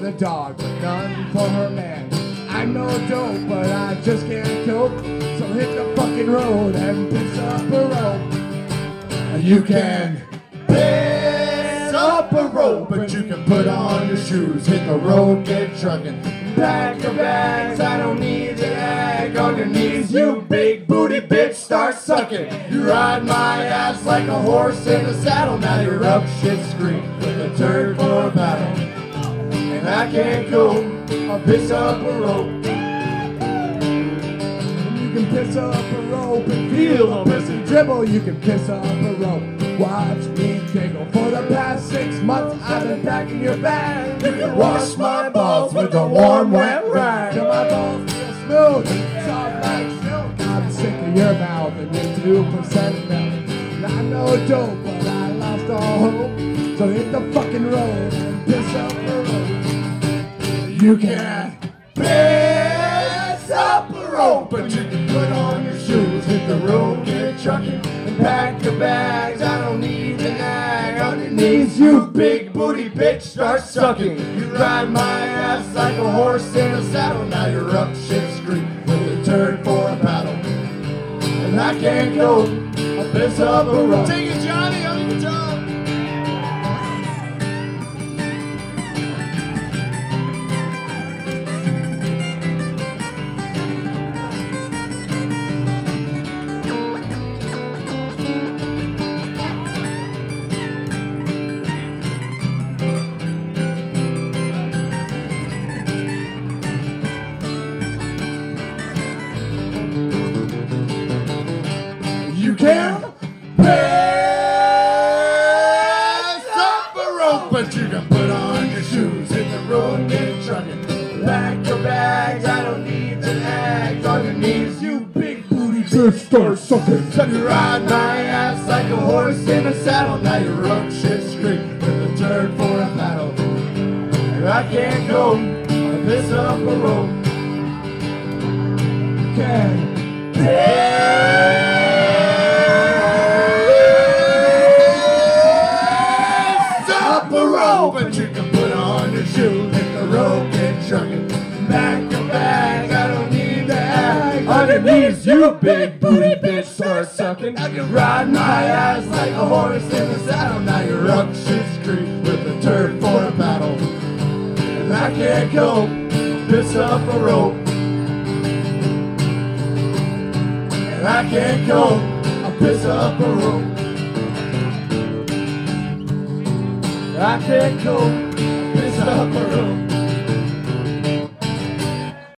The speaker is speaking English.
the dog, but none for her man. I'm no dope, but I just can't cope. So hit the fucking road and piss up a rope. You can piss up a rope, but you can put on your shoes. Hit the road, get trucking. Pack your bags, I don't need to ag. On your knees, you big booty bitch, start sucking. You ride my ass like a horse in a saddle. Now you're up shit's creek with a turd for a battle. And I can't go, I'll piss up a rope. You can piss up a rope and feel a pussy dribble. You can piss up a rope. Watch me giggle. For the past 6 months I've been packing your bag. You can wash my balls with a warm wet rag. Till my balls feel smooth, soft like silk. I'm sick of your mouth and your 2% milk. Not no dope, but I lost all hope. So hit the fucking road and piss up a rope. You can piss up a rope, but you can put on your shoes. Hit the road, get trucking, and pack your bags. I don't need to nag. On your knees, you big booty bitch, start sucking. You ride my ass like a horse in a saddle. Now you're up shit's creek with a turd for a paddle. And I can't go, I'll piss up a rope. Take it, Johnny, on the guitar. You can piss up a rope, but you can put on your shoes. Hit the road, get trucking. Pack your bags, I don't need to nag. On your knees, you big booty bitch, start sucking. So you ride my ass like a horse in a saddle. Now you're up shit's creek with a turd for a paddle. And I can't go, I'll piss up a rope. You can piss a rope, but you can put on your shoes. Hit the road, get trucking. Pack your bags, I don't need to ag. On your knees, you big booty bitch, start sucking. I can ride my ass like a horse in a saddle. Now you're up shit's creek with a turd for a paddle. And I can't go, piss up a rope. And I can't go, I'll piss up a rope. I can't go, piss up a rope.